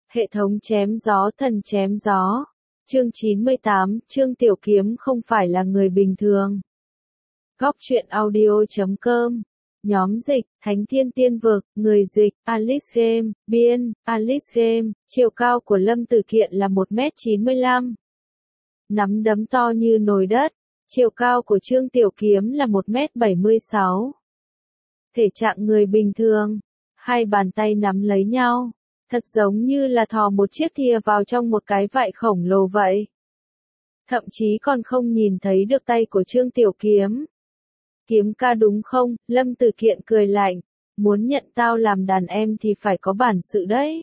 Hệ thống chém gió thần chém gió. Chương 98, Trương Tiểu Kiếm không phải là người bình thường. Góc truyện audio.com. Nhóm dịch, Thánh Thiên Tiên Vực, người dịch, Alice Game, biên, Alice Game, chiều cao của Lâm Tử Kiện là 1m95. Nắm đấm to như nồi đất, chiều cao của Trương Tiểu Kiếm là 1m76. Thể trạng người bình thường, hai bàn tay nắm lấy nhau, thật giống như là thò một chiếc thìa vào trong một cái vại khổng lồ vậy. Thậm chí còn không nhìn thấy được tay của Trương Tiểu Kiếm. Kiếm ca đúng không? Lâm Tử Kiện cười lạnh, muốn nhận tao làm đàn em thì phải có bản sự đấy.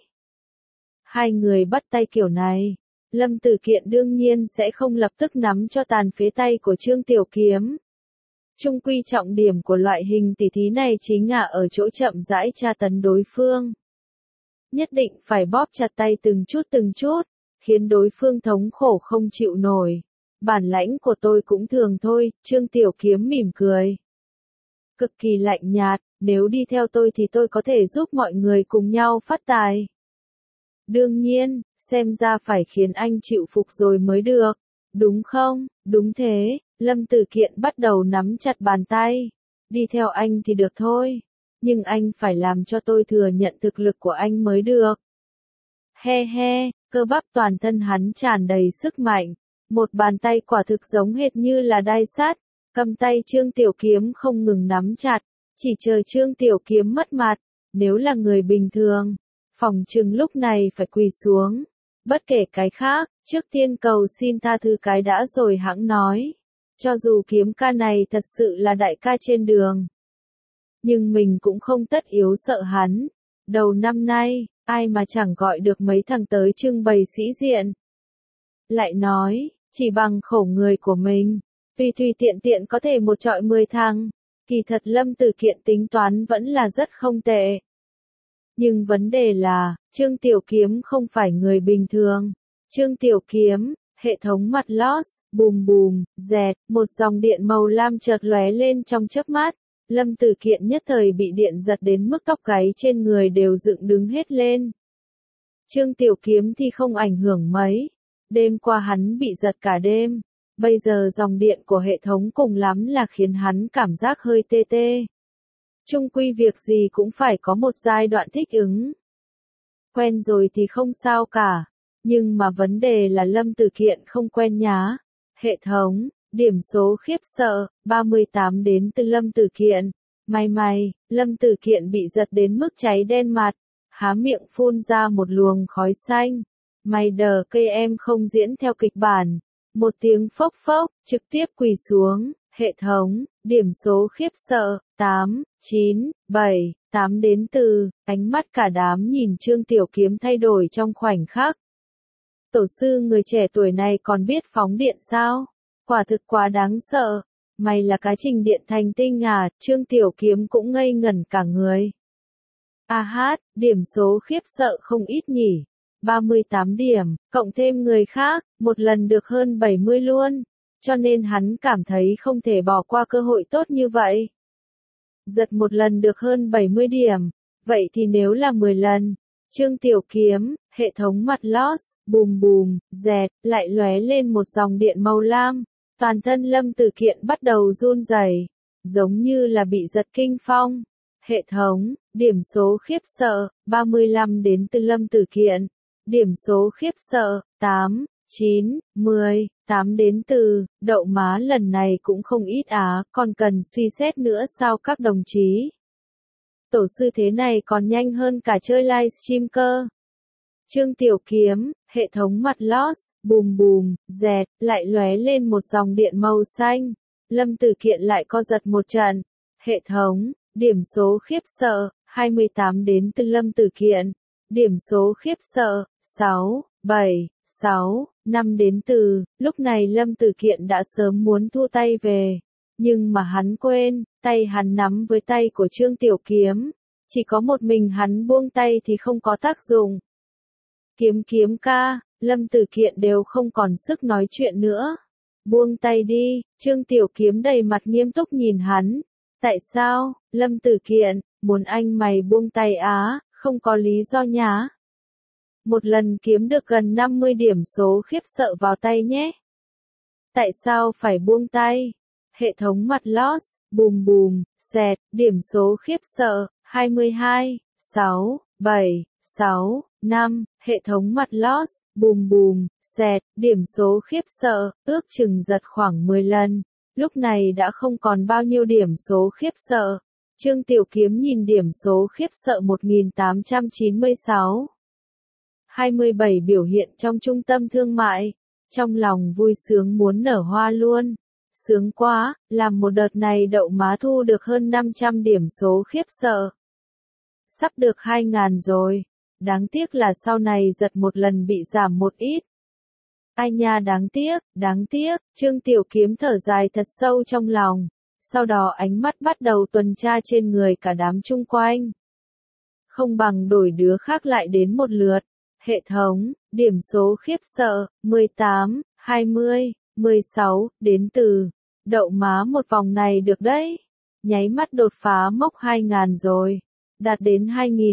Hai người bắt tay kiểu này, Lâm Tử Kiện đương nhiên sẽ không lập tức nắm cho tàn phế tay của Trương Tiểu Kiếm. Chung quy trọng điểm của loại hình tỉ thí này chính là ở chỗ chậm rãi tra tấn đối phương. Nhất định phải bóp chặt tay từng chút, khiến đối phương thống khổ không chịu nổi. Bản lãnh của tôi cũng thường thôi, Trương Tiểu Kiếm mỉm cười. Cực kỳ lạnh nhạt, nếu đi theo tôi thì tôi có thể giúp mọi người cùng nhau phát tài. Đương nhiên, xem ra phải khiến anh chịu phục rồi mới được, đúng không? Đúng thế, Lâm Tử Kiện bắt đầu nắm chặt bàn tay. Đi theo anh thì được thôi, nhưng anh phải làm cho tôi thừa nhận thực lực của anh mới được. He he, cơ bắp toàn thân hắn tràn đầy sức mạnh. Một bàn tay quả thực giống hệt như là đai sắt, cầm tay Trương Tiểu Kiếm không ngừng nắm chặt, chỉ chờ Trương Tiểu Kiếm mất mặt. Nếu là người bình thường, phỏng chừng lúc này phải quỳ xuống. Bất kể cái khác, trước tiên cầu xin tha thứ cái đã rồi hẵng nói. Cho dù kiếm ca này thật sự là đại ca trên đường, nhưng mình cũng không tất yếu sợ hắn. Đầu năm nay, ai mà chẳng gọi được mấy thằng tới trưng bày sĩ diện. Lại nói, chỉ bằng khẩu người của mình, tùy tiện tiện có thể một trọi 10 thằng. Kỳ thật Lâm Tử Kiện tính toán vẫn là rất không tệ. Nhưng vấn đề là, Trương Tiểu Kiếm không phải người bình thường. Trương Tiểu Kiếm, hệ thống mặt loss, bùm bùm, dẹt, một dòng điện màu lam chợt lóe lên trong chớp mắt. Lâm Tử Kiện nhất thời bị điện giật đến mức tóc gáy trên người đều dựng đứng hết lên. Trương Tiểu Kiếm thì không ảnh hưởng mấy. Đêm qua hắn bị giật cả đêm. Bây giờ dòng điện của hệ thống cùng lắm là khiến hắn cảm giác hơi tê tê. Chung quy việc gì cũng phải có một giai đoạn thích ứng. Quen rồi thì không sao cả. Nhưng mà vấn đề là Lâm Tử Kiện không quen nhá. Hệ thống, điểm số khiếp sợ, 38 đến từ Lâm Tử Kiện. May, Lâm Tử Kiện bị giật đến mức cháy đen mặt. Há miệng phun ra một luồng khói xanh. May đờ cây em không diễn theo kịch bản. Một tiếng phốc phốc, trực tiếp quỳ xuống. Hệ thống, điểm số khiếp sợ, 8, 9, 7, 8 đến từ, ánh mắt cả đám nhìn Trương Tiểu Kiếm thay đổi trong khoảnh khắc. Tổ sư người trẻ tuổi này còn biết phóng điện sao? Quả thực quá đáng sợ. Mày là cái trình điện thành tinh à? Trương Tiểu Kiếm cũng ngây ngẩn cả người. A hát, điểm số khiếp sợ không ít nhỉ. 38 điểm, cộng thêm người khác, một lần được hơn 70 luôn. Cho nên hắn cảm thấy không thể bỏ qua cơ hội tốt như vậy. Giật một lần được hơn 70 điểm, vậy thì nếu là 10 lần, Trương Tiểu Kiếm, hệ thống mặt loss, bùm bùm, dẹt, lại lóe lên một dòng điện màu lam. Toàn thân Lâm Tử Kiện bắt đầu run rẩy, giống như là bị giật kinh phong. Hệ thống, điểm số khiếp sợ, 35 đến từ Lâm Tử Kiện. Điểm số khiếp sợ, 8, 9, 10, 8 đến từ, đậu má lần này cũng không ít á, còn cần suy xét nữa sao các đồng chí. Tổ sư thế này còn nhanh hơn cả chơi livestream cơ. Trương Tiểu Kiếm, hệ thống mặt loss, bùm bùm, dẹt, lại lóe lên một dòng điện màu xanh. Lâm Tử Kiện lại co giật một trận. Hệ thống, điểm số khiếp sợ, 28 đến từ Lâm Tử Kiện. Điểm số khiếp sợ, 6, 7, 6, 5 đến từ, lúc này Lâm Tử Kiện đã sớm muốn thu tay về. Nhưng mà hắn quên, tay hắn nắm với tay của Trương Tiểu Kiếm. Chỉ có một mình hắn buông tay thì không có tác dụng. Kiếm ca, Lâm Tử Kiện đều không còn sức nói chuyện nữa. Buông tay đi, Trương Tiểu Kiếm đầy mặt nghiêm túc nhìn hắn. Tại sao, Lâm Tử Kiện, muốn anh mày buông tay á, không có lý do nhá. Một lần kiếm được gần 50 điểm số khiếp sợ vào tay nhé. Tại sao phải buông tay? Hệ thống mặt loss, bùm bùm, xẹt, điểm số khiếp sợ, 22, 6, 7, 6, 5, hệ thống mặt loss, bùm bùm, xẹt, điểm số khiếp sợ, ước chừng giật khoảng 10 lần. Lúc này đã không còn bao nhiêu điểm số khiếp sợ. Trương Tiểu Kiếm nhìn điểm số khiếp sợ 1896. 27 biểu hiện trong trung tâm thương mại. Trong lòng vui sướng muốn nở hoa luôn. Sướng quá, làm một đợt này đậu má thu được hơn 500 điểm số khiếp sợ. Sắp được 2.000 rồi. Đáng tiếc là sau này giật một lần bị giảm một ít. Ai nha đáng tiếc, Trương Tiểu Kiếm thở dài thật sâu trong lòng. Sau đó ánh mắt bắt đầu tuần tra trên người cả đám chung quanh. Không bằng đổi đứa khác lại đến một lượt. Hệ thống, điểm số khiếp sợ, 18, 20, 16, đến từ. Đậu má một vòng này được đấy. Nháy mắt đột phá mốc 2.000 rồi. Đạt đến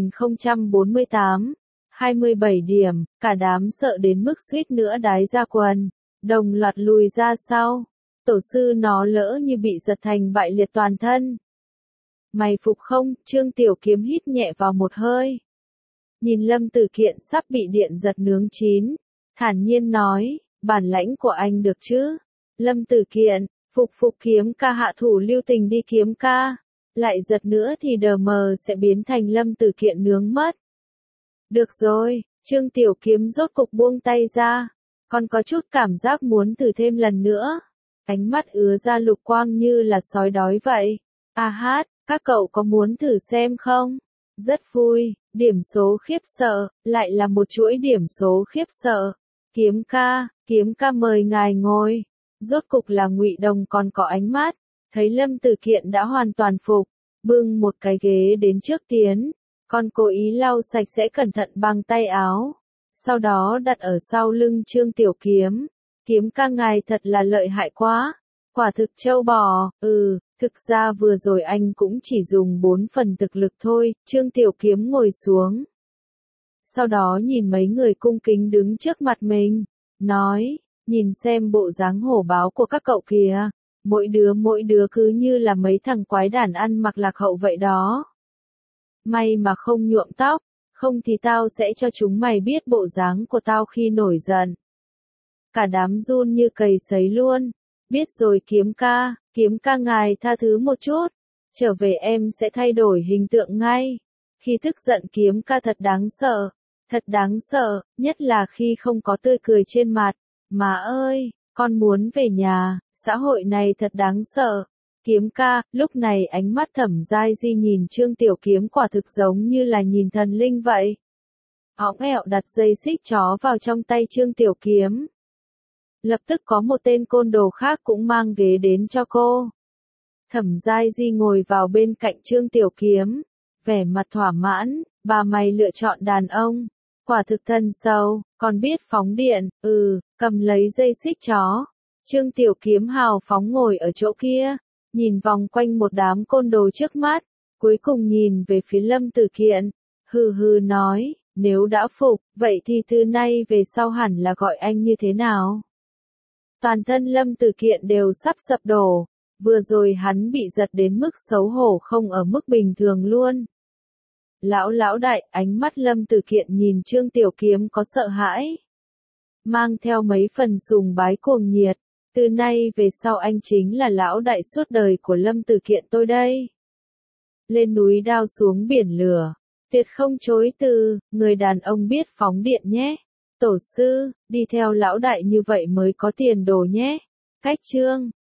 2048. 27 điểm, cả đám sợ đến mức suýt nữa đái ra quần. Đồng loạt lùi ra sau. Tổ sư nó lỡ như bị giật thành bại liệt toàn thân. Mày phục không? Trương Tiểu Kiếm hít nhẹ vào một hơi. Nhìn Lâm Tử Kiện sắp bị điện giật nướng chín. Thản nhiên nói, bản lãnh của anh được chứ? Lâm Tử Kiện, phục Kiếm ca hạ thủ lưu tình đi Kiếm ca. Lại giật nữa thì đờ mờ sẽ biến thành Lâm Tử Kiện nướng mất. Được rồi, Trương Tiểu Kiếm rốt cục buông tay ra. Còn có chút cảm giác muốn thử thêm lần nữa. Ánh mắt ứa ra lục quang như là sói đói vậy. À hát, các cậu có muốn thử xem không? Rất vui, điểm số khiếp sợ, lại là một chuỗi điểm số khiếp sợ. Kiếm ca mời ngài ngồi. Rốt cục là Ngụy Đồng còn có ánh mắt. Thấy Lâm Tử Kiện đã hoàn toàn phục, bưng một cái ghế đến trước tiến. Con cố ý lau sạch sẽ cẩn thận bằng tay áo. Sau đó đặt ở sau lưng Trương Tiểu Kiếm. Kiếm ca ngài thật là lợi hại quá. Quả thực trâu bò, thực ra vừa rồi anh cũng chỉ dùng 4 phần thực lực thôi. Trương Tiểu Kiếm ngồi xuống. Sau đó nhìn mấy người cung kính đứng trước mặt mình. Nói, nhìn xem bộ dáng hổ báo của các cậu kìa. Mỗi đứa cứ như là mấy thằng quái đản ăn mặc lạc hậu vậy đó. May mà không nhuộm tóc, không thì tao sẽ cho chúng mày biết bộ dáng của tao khi nổi giận. Cả đám run như cầy sấy luôn. Biết rồi Kiếm ca ngài tha thứ một chút. Trở về em sẽ thay đổi hình tượng ngay. Khi tức giận Kiếm ca thật đáng sợ, nhất là khi không có tươi cười trên mặt. Má ơi, con muốn về nhà, xã hội này thật đáng sợ. Kiếm ca, lúc này ánh mắt Thẩm Giai Di nhìn Trương Tiểu Kiếm quả thực giống như là nhìn thần linh vậy. Óng ẹo đặt dây xích chó vào trong tay Trương Tiểu Kiếm. Lập tức có một tên côn đồ khác cũng mang ghế đến cho cô. Thẩm Giai Di ngồi vào bên cạnh Trương Tiểu Kiếm. Vẻ mặt thỏa mãn, bà mày lựa chọn đàn ông. Quả thực thân sâu, còn biết phóng điện, cầm lấy dây xích chó. Trương Tiểu Kiếm hào phóng ngồi ở chỗ kia. Nhìn vòng quanh một đám côn đồ trước mắt, cuối cùng nhìn về phía Lâm Tử Kiện, hừ nói, nếu đã phục, vậy thì từ nay về sau hẳn là gọi anh như thế nào? Toàn thân Lâm Tử Kiện đều sắp sập đổ, vừa rồi hắn bị giật đến mức xấu hổ không ở mức bình thường luôn. Lão đại, ánh mắt Lâm Tử Kiện nhìn Trương Tiểu Kiếm có sợ hãi, mang theo mấy phần sùng bái cuồng nhiệt. Từ nay về sau anh chính là lão đại suốt đời của Lâm Tử Kiện tôi đây. Lên núi đao xuống biển lửa. Tuyệt không chối từ, người đàn ông biết phóng điện nhé. Tổ sư, đi theo lão đại như vậy mới có tiền đồ nhé. Cách chương.